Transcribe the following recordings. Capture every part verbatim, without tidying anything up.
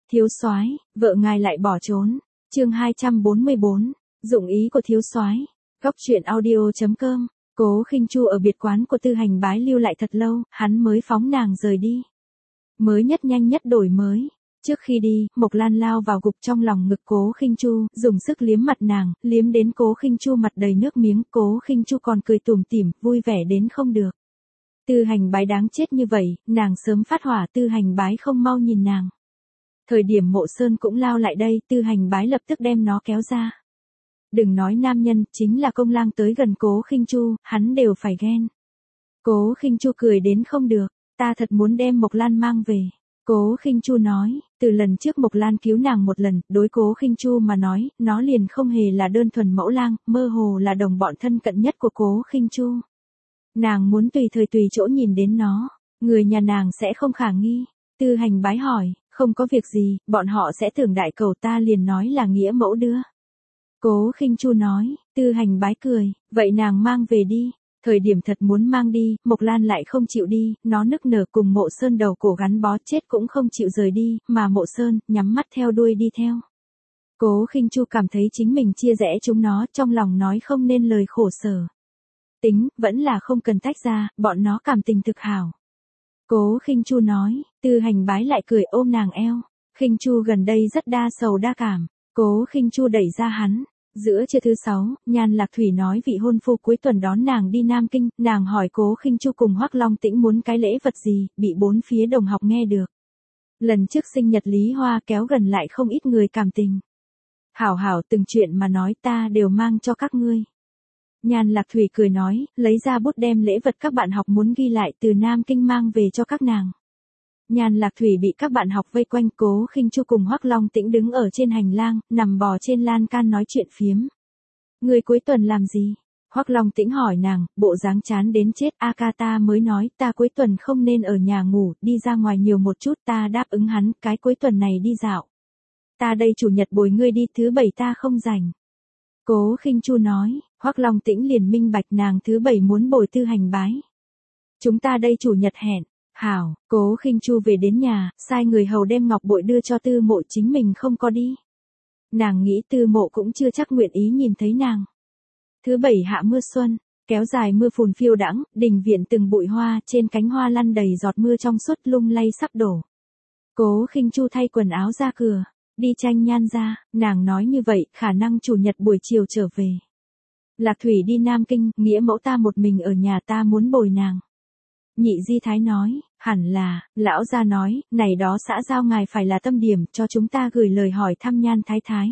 Thiếu soái, vợ ngài lại bỏ trốn. Chương hai trăm bốn mươi bốn, dụng ý của thiếu soái. Góc truyện audio chấm com. Cố Khinh Chu ở biệt quán của Tư Hành Bái lưu lại thật lâu, hắn mới phóng nàng rời đi. Mới nhất nhanh nhất đổi mới. Trước khi đi, Mộc Lan lao vào gục trong lòng ngực Cố Khinh Chu, dùng sức liếm mặt nàng, liếm đến Cố Khinh Chu mặt đầy nước miếng, Cố Khinh Chu còn cười tủm tỉm, vui vẻ đến không được. Tư Hành Bái đáng chết như vậy, nàng sớm phát hỏa, Tư Hành Bái không mau nhìn nàng. Thời điểm Mộ Sơn cũng lao lại đây, Tư Hành Bái lập tức đem nó kéo ra. Đừng nói nam nhân, chính là công lang tới gần Cố Khinh Chu, hắn đều phải ghen. Cố Khinh Chu cười đến không được, ta thật muốn đem Mộc Lan mang về. Cố Khinh Chu nói, từ lần trước Mộc Lan cứu nàng một lần, đối Cố Khinh Chu mà nói, nó liền không hề là đơn thuần mẫu lang, mơ hồ là đồng bọn thân cận nhất của Cố Khinh Chu. Nàng muốn tùy thời tùy chỗ nhìn đến nó, người nhà nàng sẽ không khả nghi. Tư Hành Bái hỏi, không có việc gì, bọn họ sẽ tưởng đại cầu ta liền nói là nghĩa mẫu đưa. Cố Khinh Chu nói, Tư Hành Bái cười, vậy nàng mang về đi. Thời điểm thật muốn mang đi, Mộc Lan lại không chịu đi, nó nức nở cùng Mộ Sơn đầu cổ gắn bó chết cũng không chịu rời đi, mà Mộ Sơn, nhắm mắt theo đuôi đi theo. Cố Khinh Chu cảm thấy chính mình chia rẽ chúng nó, trong lòng nói không nên lời khổ sở. Tính, vẫn là không cần tách ra, bọn nó cảm tình thực hảo. Cố Khinh Chu nói, Tư Hành Bái lại cười ôm nàng eo. Khinh Chu gần đây rất đa sầu đa cảm, Cố Khinh Chu đẩy ra hắn. Giữa trưa thứ sáu, Nhan Lạc Thủy nói vị hôn phu cuối tuần đón nàng đi Nam Kinh, nàng hỏi Cố Khinh Chu cùng Hoắc Long Tĩnh muốn cái lễ vật gì, bị bốn phía đồng học nghe được. Lần trước sinh nhật Lý Hoa kéo gần lại không ít người cảm tình. Hảo hảo từng chuyện mà nói ta đều mang cho các ngươi. Nhan Lạc Thủy cười nói, lấy ra bút đem lễ vật các bạn học muốn ghi lại từ Nam Kinh mang về cho các nàng. Nhan Lạc Thủy bị các bạn học vây quanh, Cố Khinh Chu cùng Hoắc Long Tĩnh đứng ở trên hành lang, nằm bò trên lan can nói chuyện phiếm. Người cuối tuần làm gì? Hoắc Long Tĩnh hỏi nàng, bộ dáng chán đến chết, a ca ta mới nói ta cuối tuần không nên ở nhà ngủ, đi ra ngoài nhiều một chút, ta đáp ứng hắn, cái cuối tuần này đi dạo. Ta đây chủ nhật bồi ngươi đi, thứ bảy ta không rảnh. Cố Khinh Chu nói, Hoắc Long Tĩnh liền minh bạch nàng thứ bảy muốn bồi Tư Hành Bái. Chúng ta đây chủ nhật hẹn. Hảo, Cố Khinh Chu về đến nhà, sai người hầu đem ngọc bội đưa cho Tư Mộ, chính mình không có đi. Nàng nghĩ Tư Mộ cũng chưa chắc nguyện ý nhìn thấy nàng. Thứ bảy hạ mưa xuân, kéo dài mưa phùn phiêu đãng, đình viện từng bụi hoa, trên cánh hoa lăn đầy giọt mưa trong suốt lung lay sắp đổ. Cố Khinh Chu thay quần áo ra cửa, đi tranh Nhan ra, nàng nói như vậy, khả năng chủ nhật buổi chiều trở về. Lạc Thủy đi Nam Kinh, nghĩa mẫu ta một mình ở nhà, ta muốn bồi nàng. Nhị Di Thái nói, hẳn là, lão gia nói, này đó xã giao ngài phải là tâm điểm, cho chúng ta gửi lời hỏi thăm Nhan Thái Thái.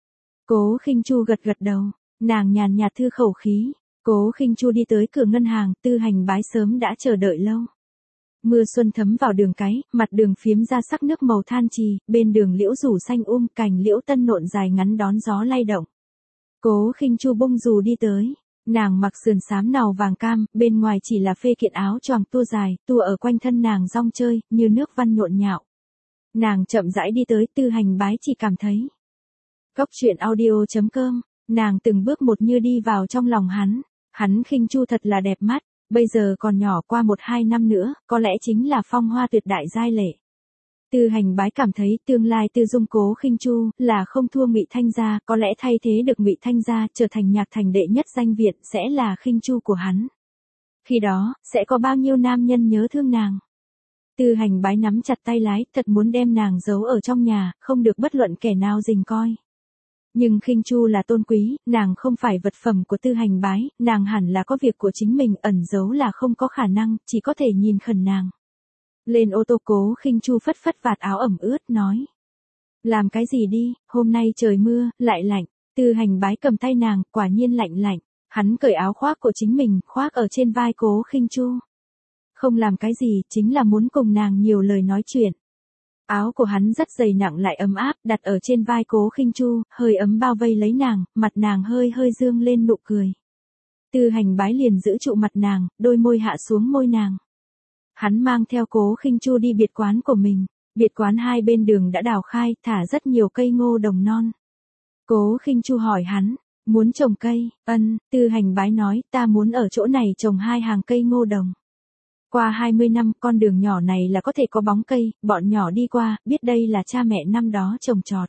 Cố Khinh Chu gật gật đầu, nàng nhàn nhạt thư khẩu khí. Cố Khinh Chu đi tới cửa ngân hàng, Tư Hành Bái sớm đã chờ đợi lâu. Mưa xuân thấm vào đường cái, mặt đường phiếm ra sắc nước màu than trì, bên đường liễu rủ xanh um, cành liễu tân nộn dài ngắn đón gió lay động. Cố Khinh Chu bung dù đi tới. Nàng mặc sườn xám nàu vàng cam, bên ngoài chỉ là phê kiện áo choàng tua dài, tua ở quanh thân nàng rong chơi, như nước văn nhộn nhạo. Nàng chậm rãi đi tới, Tư Hành Bái chỉ cảm thấy. Góc truyện audio chấm com, nàng từng bước một như đi vào trong lòng hắn. Hắn Khinh Chu thật là đẹp mắt, bây giờ còn nhỏ, qua một hai năm nữa, có lẽ chính là phong hoa tuyệt đại giai lệ. Tư Hành Bái cảm thấy tương lai Tư Dung Cố Khinh Chu là không thua Ngụy Thanh Gia, có lẽ thay thế được Ngụy Thanh Gia trở thành Nhạc Thành đệ nhất danh viện sẽ là Khinh Chu của hắn. Khi đó, sẽ có bao nhiêu nam nhân nhớ thương nàng. Tư Hành Bái nắm chặt tay lái, thật muốn đem nàng giấu ở trong nhà, không được bất luận kẻ nào rình coi. Nhưng Khinh Chu là tôn quý, nàng không phải vật phẩm của Tư Hành Bái, nàng hẳn là có việc của chính mình, ẩn giấu là không có khả năng, chỉ có thể nhìn khẩn nàng. Lên ô tô, Cố Khinh Chu phất phất vạt áo ẩm ướt, nói. Làm cái gì đi, hôm nay trời mưa, lại lạnh. Tư Hành Bái cầm tay nàng, quả nhiên lạnh lạnh. Hắn cởi áo khoác của chính mình, khoác ở trên vai Cố Khinh Chu. Không làm cái gì, chính là muốn cùng nàng nhiều lời nói chuyện. Áo của hắn rất dày nặng lại ấm áp, đặt ở trên vai Cố Khinh Chu, hơi ấm bao vây lấy nàng, mặt nàng hơi hơi dương lên nụ cười. Tư Hành Bái liền giữ trụ mặt nàng, đôi môi hạ xuống môi nàng. Hắn mang theo Cố Khinh Chu đi biệt quán của mình, biệt quán hai bên đường đã đào khai, thả rất nhiều cây ngô đồng non. Cố Khinh Chu hỏi hắn, muốn trồng cây, ân, Tư Hành Bái nói, ta muốn ở chỗ này trồng hai hàng cây ngô đồng. Qua hai mươi năm, con đường nhỏ này là có thể có bóng cây, bọn nhỏ đi qua, biết đây là cha mẹ năm đó trồng trọt.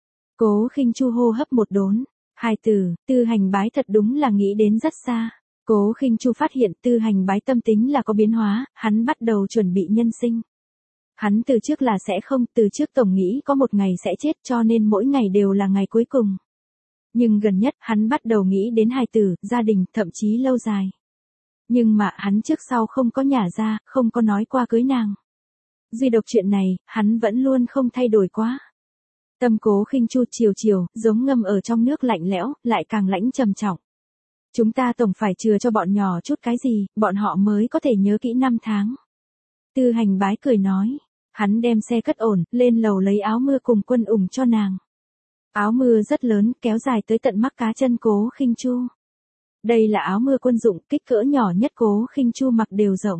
Cố Khinh Chu hô hấp một đốn. Hai từ, Tư Hành Bái thật đúng là nghĩ đến rất xa. Cố Khinh Chu phát hiện Tư Hành Bái tâm tính là có biến hóa, hắn bắt đầu chuẩn bị nhân sinh. Hắn từ trước là sẽ không, từ trước tổng nghĩ có một ngày sẽ chết cho nên mỗi ngày đều là ngày cuối cùng. Nhưng gần nhất hắn bắt đầu nghĩ đến hài tử, gia đình, thậm chí lâu dài. Nhưng mà hắn trước sau không có nhả ra, không có nói qua cưới nàng. Duy độc chuyện này, hắn vẫn luôn không thay đổi quá. Tâm Cố Khinh Chu chiều chiều, giống ngâm ở trong nước lạnh lẽo, lại càng lãnh trầm trọng. Chúng ta tổng phải chừa cho bọn nhỏ chút cái gì, bọn họ mới có thể nhớ kỹ năm tháng. Tư Hành Bái cười nói. Hắn đem xe cất ổn, lên lầu lấy áo mưa cùng quân ủng cho nàng. Áo mưa rất lớn, kéo dài tới tận mắc cá chân Cố Khinh Chu. Đây là áo mưa quân dụng, kích cỡ nhỏ nhất Cố Khinh Chu mặc đều rộng.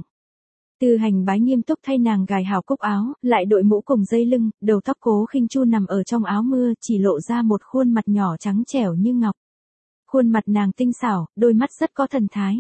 Tư Hành Bái nghiêm túc thay nàng gài hảo cúc áo, lại đội mũ cùng dây lưng, đầu tóc Cố Khinh Chu nằm ở trong áo mưa, chỉ lộ ra một khuôn mặt nhỏ trắng trẻo như ngọc. Khuôn mặt nàng tinh xảo, đôi mắt rất có thần thái.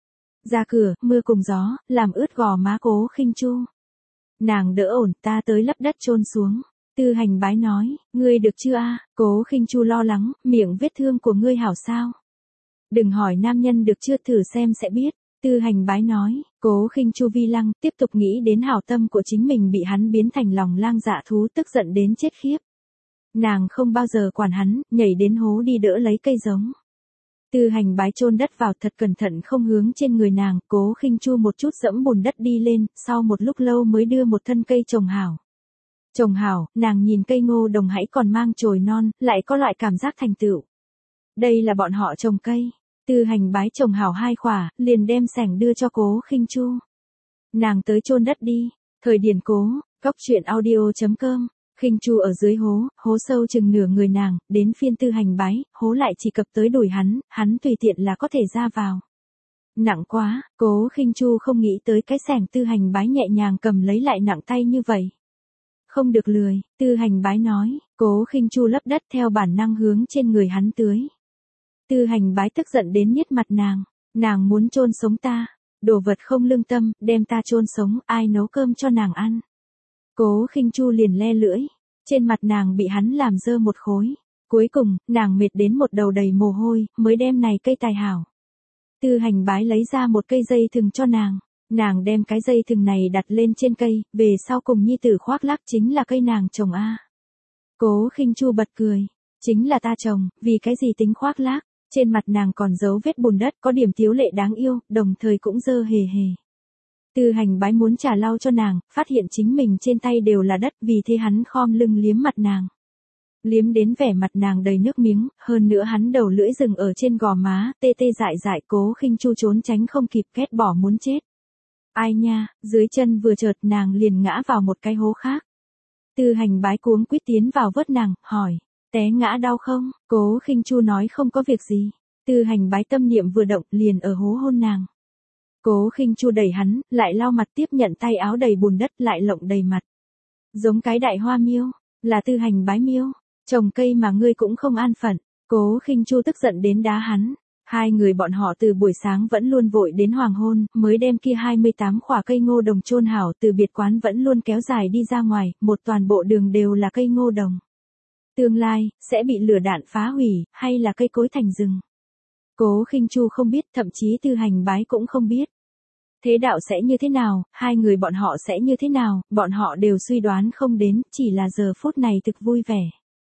Ra cửa, mưa cùng gió, làm ướt gò má Cố Khinh Chu. Nàng đỡ ổn, ta tới lấp đất chôn xuống. Tư Hành Bái nói, ngươi được chưa a? Cố Khinh Chu lo lắng, miệng vết thương của ngươi hảo sao? Đừng hỏi nam nhân được chưa, thử xem sẽ biết. Tư Hành Bái nói. Cố Khinh Chu vi lăng, tiếp tục nghĩ đến hảo tâm của chính mình bị hắn biến thành lòng lang dạ thú, tức giận đến chết khiếp. Nàng không bao giờ quản hắn, nhảy đến hố đi đỡ lấy cây giống. Tư Hành Bái chôn đất vào thật cẩn thận không hướng trên người nàng, Cố Khinh Chu một chút dẫm bùn đất đi lên, sau một lúc lâu mới đưa một thân cây trồng hảo. Trồng hảo, nàng nhìn cây ngô đồng hãy còn mang chồi non, lại có loại cảm giác thành tựu. Đây là bọn họ trồng cây. Tư Hành Bái trồng hảo hai khỏa, liền đem sẻng đưa cho Cố Khinh Chu. Nàng tới chôn đất đi. Thời điển cố, góc truyện audio chấm com. Khinh Chu ở dưới hố, hố sâu chừng nửa người nàng, đến phiên Tư Hành Bái, hố lại chỉ cập tới đùi hắn, hắn tùy tiện là có thể ra vào. Nặng quá, Cố Khinh Chu không nghĩ tới cái sẻng Tư Hành Bái nhẹ nhàng cầm lấy lại nặng tay như vậy. Không được lười, Tư Hành Bái nói. Cố Khinh Chu lấp đất theo bản năng hướng trên người hắn tưới. Tư Hành Bái tức giận đến nhếch mặt nàng. Nàng muốn chôn sống ta. Đồ vật không lương tâm, đem ta chôn sống, ai nấu cơm cho nàng ăn. Cố Khinh Chu liền le lưỡi. Trên mặt nàng bị hắn làm dơ một khối. Cuối cùng, nàng mệt đến một đầu đầy mồ hôi, mới đem này cây tài hảo. Tư Hành Bái lấy ra một cây dây thừng cho nàng. Nàng đem cái dây thừng này đặt lên trên cây, về sau cùng nhi tử khoác lác chính là cây nàng trồng a. Cố Khinh Chu bật cười. Chính là ta trồng, vì cái gì tính khoác lác. Trên mặt nàng còn dấu vết bùn đất, có điểm tiếu lệ đáng yêu, đồng thời cũng dơ hề hề. Tư Hành Bái muốn trả lau cho nàng, phát hiện chính mình trên tay đều là đất, vì thế hắn khom lưng liếm mặt nàng. Liếm đến vẻ mặt nàng đầy nước miếng, hơn nữa hắn đầu lưỡi dừng ở trên gò má, tê tê dại dại. Cố Khinh Chu trốn tránh không kịp, ghét bỏ muốn chết. Ai nha, dưới chân vừa chợt nàng liền ngã vào một cái hố khác. Tư Hành Bái cuống quýt tiến vào vớt nàng, hỏi, té ngã đau không? Cố Khinh Chu nói không có việc gì. Tư Hành Bái tâm niệm vừa động, liền ở hố hôn nàng. Cố Khinh Chu đẩy hắn, lại lau mặt tiếp nhận tay áo đầy bùn đất, lại lộng đầy mặt. Giống cái đại hoa miêu, là Tư Hành Bái miêu, trồng cây mà ngươi cũng không an phận. Cố Khinh Chu tức giận đến đá hắn. Hai người bọn họ từ buổi sáng vẫn luôn vội đến hoàng hôn, mới đem kia hai mươi tám khỏa cây ngô đồng chôn hảo, từ biệt quán vẫn luôn kéo dài đi ra ngoài, một toàn bộ đường đều là cây ngô đồng. Tương lai, sẽ bị lửa đạn phá hủy, hay là cây cối thành rừng. Cố Khinh Chu không biết, thậm chí Tư Hành Bái cũng không biết. Thế đạo sẽ như thế nào, hai người bọn họ sẽ như thế nào, bọn họ đều suy đoán không đến, chỉ là giờ phút này thực vui vẻ.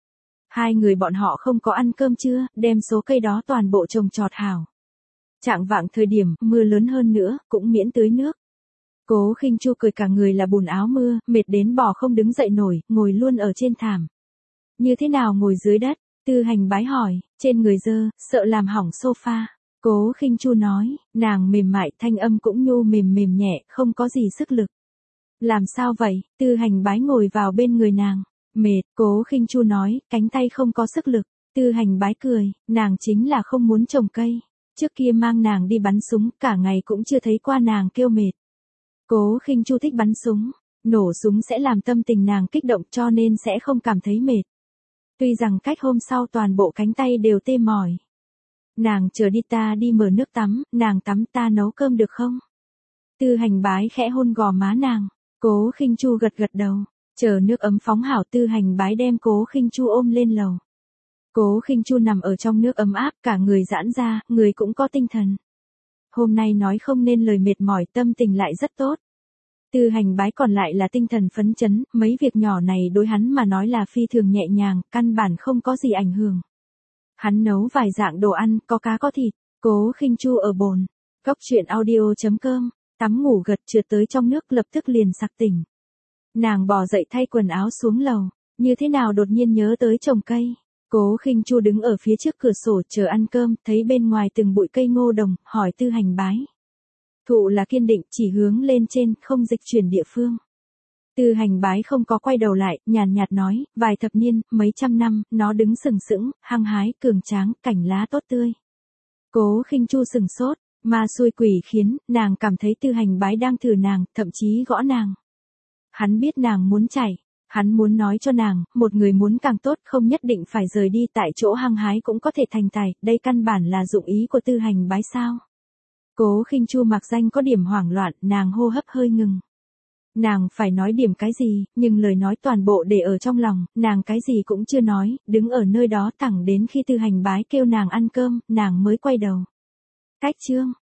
Hai người bọn họ không có ăn cơm trưa, đem số cây đó toàn bộ trồng trọt hảo. Trạng vạng thời điểm, mưa lớn hơn nữa, cũng miễn tưới nước. Cố Khinh Chu cười cả người là bùn áo mưa, mệt đến bò không đứng dậy nổi, ngồi luôn ở trên thảm. Như thế nào ngồi dưới đất? Tư Hành Bái hỏi, trên người dơ, sợ làm hỏng sofa. Cố Khinh Chu nói, nàng mềm mại, thanh âm cũng nhu mềm mềm nhẹ, không có gì sức lực. Làm sao vậy? Tư Hành Bái ngồi vào bên người nàng. Mệt, Cố Khinh Chu nói, cánh tay không có sức lực. Tư Hành Bái cười, nàng chính là không muốn trồng cây. Trước kia mang nàng đi bắn súng, cả ngày cũng chưa thấy qua nàng kêu mệt. Cố Khinh Chu thích bắn súng, nổ súng sẽ làm tâm tình nàng kích động cho nên sẽ không cảm thấy mệt. Tuy rằng cách hôm sau toàn bộ cánh tay đều tê mỏi. Nàng chờ đi ta đi mở nước tắm, nàng tắm ta nấu cơm được không? Tư Hành Bái khẽ hôn gò má nàng, Cố Khinh Chu gật gật đầu, chờ nước ấm phóng hảo Tư Hành Bái đem Cố Khinh Chu ôm lên lầu. Cố Khinh Chu nằm ở trong nước ấm áp, cả người giãn ra, người cũng có tinh thần. Hôm nay nói không nên lời mệt mỏi, tâm tình lại rất tốt. Tư Hành Bái còn lại là tinh thần phấn chấn, mấy việc nhỏ này đối hắn mà nói là phi thường nhẹ nhàng, căn bản không có gì ảnh hưởng. Hắn nấu vài dạng đồ ăn, có cá có thịt, Cố Khinh Chu ở bồn. Góc truyện audio chấm com, tắm ngủ gật trượt tới trong nước lập tức liền sặc tỉnh. Nàng bò dậy thay quần áo xuống lầu, như thế nào đột nhiên nhớ tới trồng cây. Cố Khinh Chu đứng ở phía trước cửa sổ chờ ăn cơm, thấy bên ngoài từng bụi cây ngô đồng, hỏi Tư Hành Bái. Thụ là kiên định, chỉ hướng lên trên, không dịch chuyển địa phương. Tư Hành Bái không có quay đầu lại, nhàn nhạt nói, vài thập niên, mấy trăm năm, nó đứng sừng sững, hăng hái, cường tráng, cảnh lá tốt tươi. Cố Khinh Chu sừng sốt, ma xui quỷ khiến, nàng cảm thấy Tư Hành Bái đang thử nàng, thậm chí gõ nàng. Hắn biết nàng muốn chạy, hắn muốn nói cho nàng, một người muốn càng tốt không nhất định phải rời đi, tại chỗ hăng hái cũng có thể thành tài, đây căn bản là dụng ý của Tư Hành Bái sao. Cố Khinh Chu mặc danh có điểm hoảng loạn, nàng hô hấp hơi ngừng. Nàng phải nói điểm cái gì, nhưng lời nói toàn bộ để ở trong lòng, nàng cái gì cũng chưa nói, đứng ở nơi đó thẳng đến khi Tư Hành Bái kêu nàng ăn cơm, nàng mới quay đầu. Cách chương,